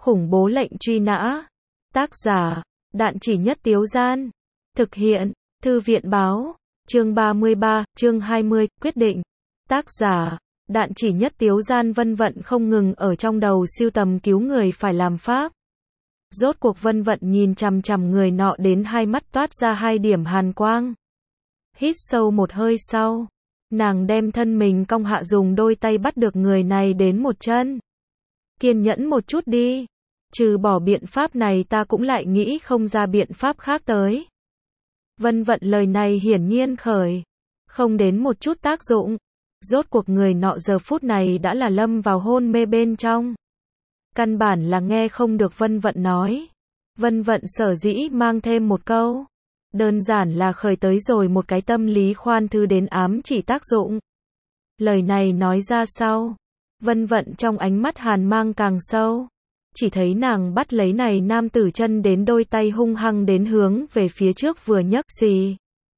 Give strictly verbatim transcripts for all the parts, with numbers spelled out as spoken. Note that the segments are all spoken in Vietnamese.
Khủng bố lệnh truy nã. Tác giả, Đạn Chỉ Nhất Tiếu Gian. Thực hiện, Thư viện báo. Chương ba mươi ba, chương hai mươi, quyết định. Tác giả, Đạn Chỉ Nhất Tiếu Gian. Vân Vận không ngừng ở trong đầu siêu tầm cứu người phải làm pháp. Rốt cuộc Vân Vận nhìn chằm chằm người nọ đến hai mắt toát ra hai điểm hàn quang. Hít sâu một hơi sau, nàng đem thân mình cong hạ dùng đôi tay bắt được người này đến một chân. Kiên nhẫn một chút đi, trừ bỏ biện pháp này ta cũng lại nghĩ không ra biện pháp khác tới. Vân Vận lời này hiển nhiên khởi không đến một chút tác dụng. Rốt cuộc người nọ giờ phút này đã là lâm vào hôn mê bên trong. Căn bản là nghe không được Vân Vận nói. Vân Vận sở dĩ mang thêm một câu, đơn giản là khởi tới rồi một cái tâm lý khoan thư đến ám chỉ tác dụng. Lời này nói ra sau, Vân Vận trong ánh mắt hàn mang càng sâu. Chỉ thấy nàng bắt lấy này nam tử chân đến đôi tay hung hăng đến hướng về phía trước vừa nhấc xì.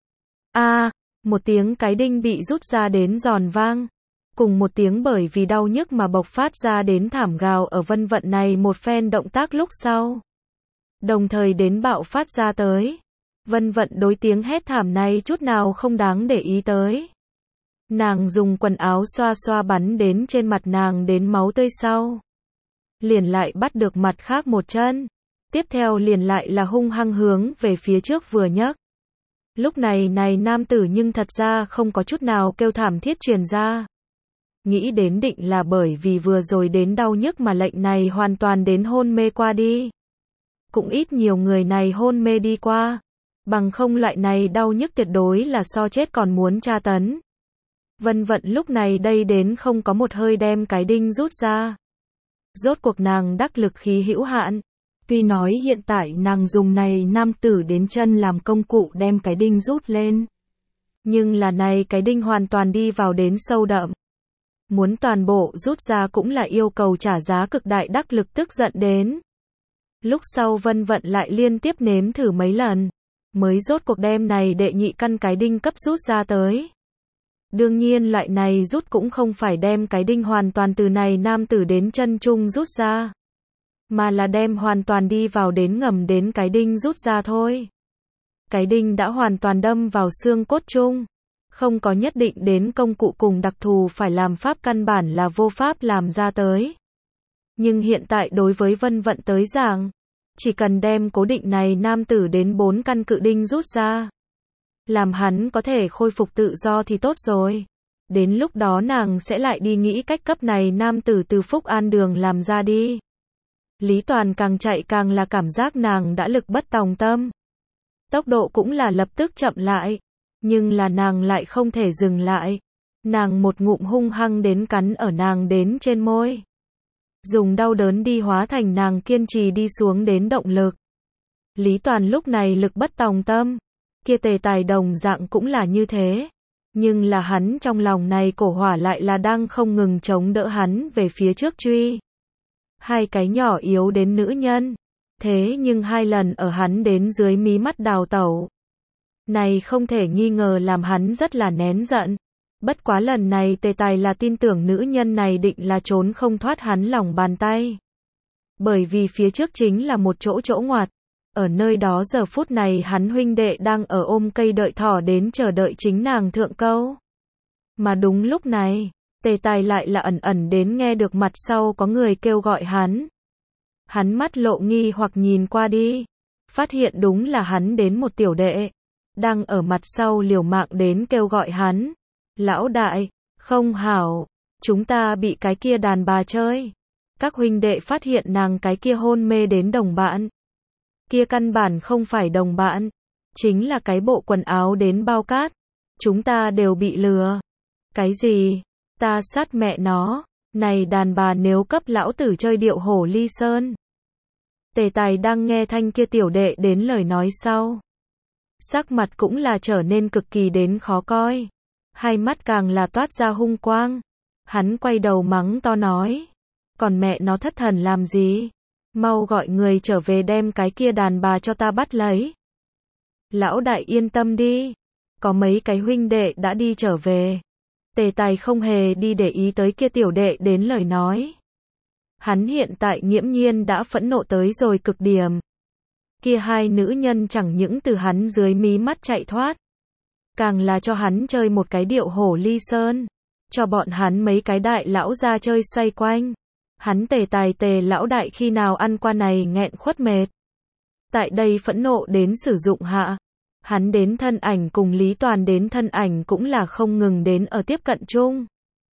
A, một tiếng cái đinh bị rút ra đến giòn vang. Cùng một tiếng bởi vì đau nhức mà bộc phát ra đến thảm gào ở Vân Vận này một phen động tác lúc sau. Đồng thời đến bạo phát ra tới. Vân Vận đối tiếng hét thảm này chút nào không đáng để ý tới. Nàng dùng quần áo xoa xoa bắn đến trên mặt nàng đến máu tươi sau. Liền lại bắt được mặt khác một chân. Tiếp theo liền lại là hung hăng hướng về phía trước vừa nhấc. Lúc này này nam tử nhưng thật ra không có chút nào kêu thảm thiết truyền ra. Nghĩ đến định là bởi vì vừa rồi đến đau nhức mà lệnh này hoàn toàn đến hôn mê qua đi. Cũng ít nhiều người này hôn mê đi qua. Bằng không loại này đau nhức tuyệt đối là so chết còn muốn tra tấn. Vân Vận lúc này đây đến không có một hơi đem cái đinh rút ra. Rốt cuộc nàng đắc lực khí hữu hạn. Tuy nói hiện tại nàng dùng này nam tử đến chân làm công cụ đem cái đinh rút lên. Nhưng là này cái đinh hoàn toàn đi vào đến sâu đậm. Muốn toàn bộ rút ra cũng là yêu cầu trả giá cực đại đắc lực tức giận đến. Lúc sau Vân Vận lại liên tiếp nếm thử mấy lần. Mới rốt cuộc đem này đệ nhị căn cái đinh cấp rút ra tới. Đương nhiên loại này rút cũng không phải đem cái đinh hoàn toàn từ này nam tử đến chân trung rút ra. Mà là đem hoàn toàn đi vào đến ngầm đến cái đinh rút ra thôi. Cái đinh đã hoàn toàn đâm vào xương cốt chung. Không có nhất định đến công cụ cùng đặc thù phải làm pháp căn bản là vô pháp làm ra tới. Nhưng hiện tại đối với Vân Vận tới giảng, chỉ cần đem cố định này nam tử đến bốn căn cự đinh rút ra. Làm hắn có thể khôi phục tự do thì tốt rồi. Đến lúc đó nàng sẽ lại đi nghĩ cách cấp này nam tử từ Phúc An đường làm ra đi. Lý Toàn càng chạy càng là cảm giác nàng đã lực bất tòng tâm. Tốc độ cũng là lập tức chậm lại. Nhưng là nàng lại không thể dừng lại. Nàng một ngụm hung hăng đến cắn ở nàng đến trên môi. Dùng đau đớn đi hóa thành nàng kiên trì đi xuống đến động lực. Lý Toàn lúc này lực bất tòng tâm. Kia Tề Tài đồng dạng cũng là như thế. Nhưng là hắn trong lòng này cổ hỏa lại là đang không ngừng chống đỡ hắn về phía trước truy. Hai cái nhỏ yếu đến nữ nhân. Thế nhưng hai lần ở hắn đến dưới mí mắt đào tẩu. Này không thể nghi ngờ làm hắn rất là nén giận. Bất quá lần này Tề Tài là tin tưởng nữ nhân này định là trốn không thoát hắn lòng bàn tay. Bởi vì phía trước chính là một chỗ chỗ ngoặt. Ở nơi đó giờ phút này hắn huynh đệ đang ở ôm cây đợi thỏ đến chờ đợi chính nàng thượng câu. Mà đúng lúc này, Tề Tài lại là ẩn ẩn đến nghe được mặt sau có người kêu gọi hắn. Hắn mắt lộ nghi hoặc nhìn qua đi. Phát hiện đúng là hắn đến một tiểu đệ. Đang ở mặt sau liều mạng đến kêu gọi hắn. Lão đại, không hảo, chúng ta bị cái kia đàn bà chơi. Các huynh đệ phát hiện nàng cái kia hôn mê đến đồng bạn. Kia căn bản không phải đồng bạn, chính là cái bộ quần áo đến bao cát. Chúng ta đều bị lừa. Cái gì? Ta sát mẹ nó. Này đàn bà nếu cấp lão tử chơi điệu hổ ly sơn. Tề Tài đang nghe thanh kia tiểu đệ đến lời nói sau. Sắc mặt cũng là trở nên cực kỳ đến khó coi. Hai mắt càng là toát ra hung quang. Hắn quay đầu mắng to nói. Còn mẹ nó thất thần làm gì? Mau gọi người trở về đem cái kia đàn bà cho ta bắt lấy. Lão đại yên tâm đi. Có mấy cái huynh đệ đã đi trở về. Tề Tài không hề đi để ý tới kia tiểu đệ đến lời nói. Hắn hiện tại nghiễm nhiên đã phẫn nộ tới rồi cực điểm. Kia hai nữ nhân chẳng những từ hắn dưới mí mắt chạy thoát, càng là cho hắn chơi một cái điệu hổ ly sơn, cho bọn hắn mấy cái đại lão ra chơi xoay quanh. Hắn tề tài tề lão đại khi nào ăn qua này nghẹn khuất mệt. Tại đây phẫn nộ đến sử dụng hạ, hắn đến thân ảnh cùng Lý Toàn đến thân ảnh cũng là không ngừng đến ở tiếp cận chung.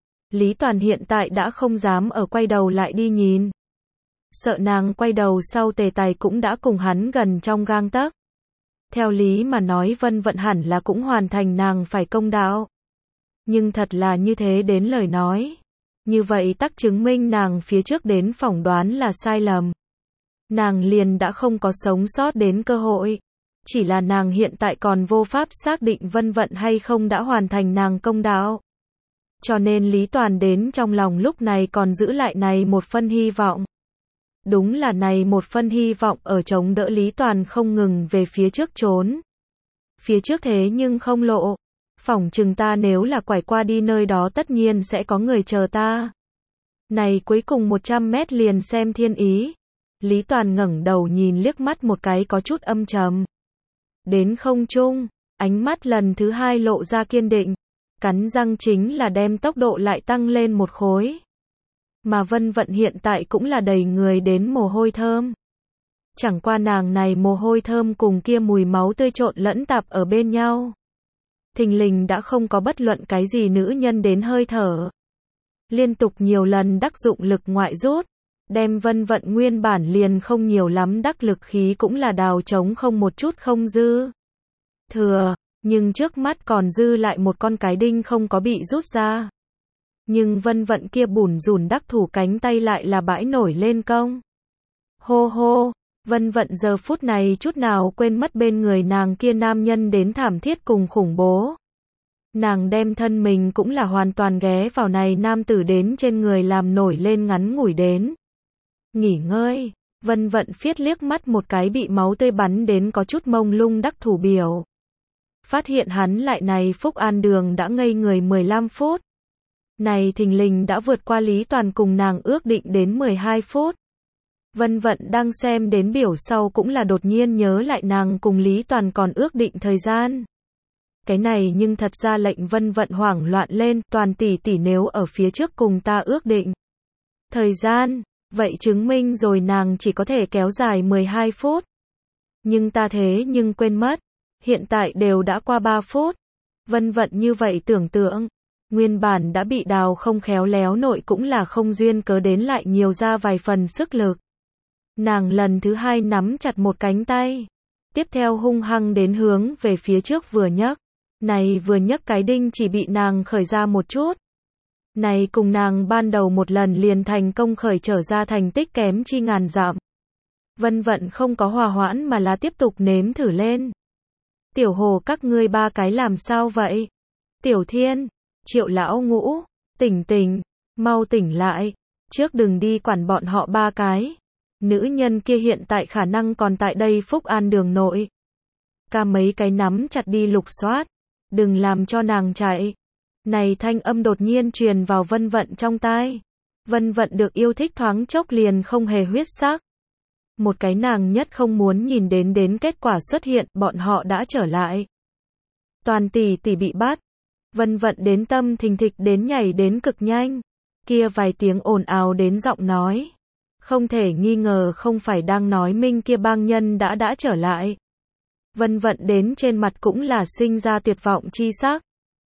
Lý Toàn hiện tại đã không dám ở quay đầu lại đi nhìn. Sợ nàng quay đầu sau tề tài cũng đã cùng hắn gần trong gang tấc. Theo lý mà nói Vân Vận hẳn là cũng hoàn thành nàng phải công đạo. Nhưng thật là như thế đến lời nói. Như vậy tắc chứng minh nàng phía trước đến phỏng đoán là sai lầm. Nàng liền đã không có sống sót đến cơ hội. Chỉ là nàng hiện tại còn vô pháp xác định Vân Vận hay không đã hoàn thành nàng công đạo. Cho nên Lý Toàn đến trong lòng lúc này còn giữ lại này một phân hy vọng. Đúng là này một phân hy vọng ở chống đỡ Lý Toàn không ngừng về phía trước trốn. Phía trước thế nhưng không lộ. Phỏng chừng ta nếu là quải qua đi nơi đó tất nhiên sẽ có người chờ ta. Này cuối cùng một trăm mét liền xem thiên ý. Lý Toàn ngẩng đầu nhìn liếc mắt một cái có chút âm trầm. Đến không trung, ánh mắt lần thứ hai lộ ra kiên định. Cắn răng chính là đem tốc độ lại tăng lên một khối. Mà Vân Vận hiện tại cũng là đầy người đến mồ hôi thơm. Chẳng qua nàng này mồ hôi thơm cùng kia mùi máu tươi trộn lẫn tạp ở bên nhau. Thình lình đã không có bất luận cái gì nữ nhân đến hơi thở. Liên tục nhiều lần đắc dụng lực ngoại rút. Đem Vân Vận nguyên bản liền không nhiều lắm đắc lực khí cũng là đào trống không một chút không dư. Thừa, nhưng trước mắt còn dư lại một con cái đinh không có bị rút ra. Nhưng Vân Vận kia bủn rủn đắc thủ cánh tay lại là bãi nổi lên công. Hô hô, Vân Vận giờ phút này chút nào quên mất bên người nàng kia nam nhân đến thảm thiết cùng khủng bố. Nàng đem thân mình cũng là hoàn toàn ghé vào này nam tử đến trên người làm nổi lên ngắn ngủi đến. Nghỉ ngơi, Vân Vận phiết liếc mắt một cái bị máu tươi bắn đến có chút mông lung đắc thủ biểu. Phát hiện hắn lại này Phúc An Đường đã ngây người mười lăm phút. Này thình lình đã vượt qua Lý Toàn cùng nàng ước định đến mười hai phút. Vân Vận đang xem đến biểu sau cũng là đột nhiên nhớ lại nàng cùng Lý Toàn còn ước định thời gian. Cái này nhưng thật ra lệnh Vân Vận hoảng loạn lên, Toàn tỷ tỷ nếu ở phía trước cùng ta ước định thời gian, vậy chứng minh rồi nàng chỉ có thể kéo dài mười hai phút. Nhưng ta thế nhưng quên mất, hiện tại đều đã qua ba phút. Vân Vận như vậy tưởng tượng, nguyên bản đã bị đào không khéo léo nội cũng là không duyên cớ đến lại nhiều ra vài phần sức lực. Nàng lần thứ hai nắm chặt một cánh tay, tiếp theo hung hăng đến hướng về phía trước vừa nhấc. Này vừa nhấc cái đinh chỉ bị nàng khởi ra một chút. Này cùng nàng ban đầu một lần liền thành công khởi trở ra thành tích kém chi ngàn dặm. Vân Vận không có hòa hoãn mà là tiếp tục nếm thử lên. Tiểu Hồ các ngươi ba cái làm sao vậy? Tiểu Thiên, Triệu lão ngũ, tỉnh tỉnh, mau tỉnh lại, trước đừng đi quản bọn họ ba cái. Nữ nhân kia hiện tại khả năng còn tại đây Phúc An Đường nội. Ca mấy cái nắm chặt đi lục soát, đừng làm cho nàng chạy. Này thanh âm đột nhiên truyền vào Vân Vận trong tai. Vân Vận được yêu thích thoáng chốc liền không hề huyết sắc. Một cái nàng nhất không muốn nhìn đến đến kết quả xuất hiện, bọn họ đã trở lại. Toàn tỷ tỷ bị bắt. Vân Vận đến tâm thình thịch đến nhảy đến cực nhanh. Kia vài tiếng ồn ào đến giọng nói. Không thể nghi ngờ không phải đang nói minh kia bang nhân đã đã trở lại. Vân Vận đến trên mặt cũng là sinh ra tuyệt vọng chi sắc.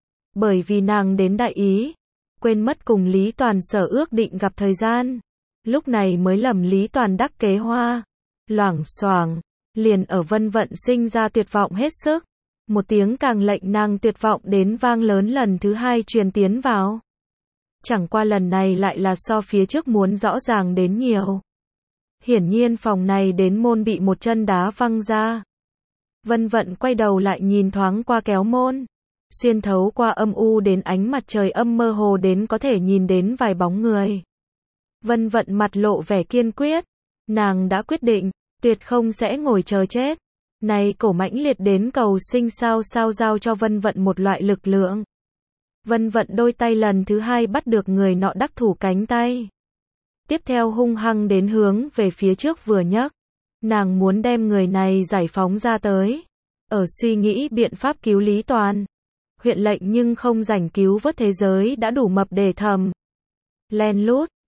Bởi vì nàng đến đại ý, quên mất cùng Lý Toàn sở ước định gặp thời gian. Lúc này mới lầm Lý Toàn đắc kế hoa. Loảng xoảng, liền ở Vân Vận sinh ra tuyệt vọng hết sức. Một tiếng càng lệnh nàng tuyệt vọng đến vang lớn lần thứ hai truyền tiến vào. Chẳng qua lần này lại là so phía trước muốn rõ ràng đến nhiều. Hiển nhiên phòng này đến môn bị một chân đá văng ra. Vân Vận quay đầu lại nhìn thoáng qua kéo môn. Xuyên thấu qua âm u đến ánh mặt trời âm mơ hồ đến có thể nhìn đến vài bóng người. Vân Vận mặt lộ vẻ kiên quyết. Nàng đã quyết định, tuyệt không sẽ ngồi chờ chết. Này cổ mãnh liệt đến cầu sinh sao sao giao cho Vân Vận một loại lực lượng. Vân Vận đôi tay lần thứ hai bắt được người nọ đắc thủ cánh tay. Tiếp theo hung hăng đến hướng về phía trước vừa nhấc. Nàng muốn đem người này giải phóng ra tới. Ở suy nghĩ biện pháp cứu Lý Toàn. Huyện lệnh nhưng không rảnh cứu vớt thế giới đã đủ mập để thầm. Len lút,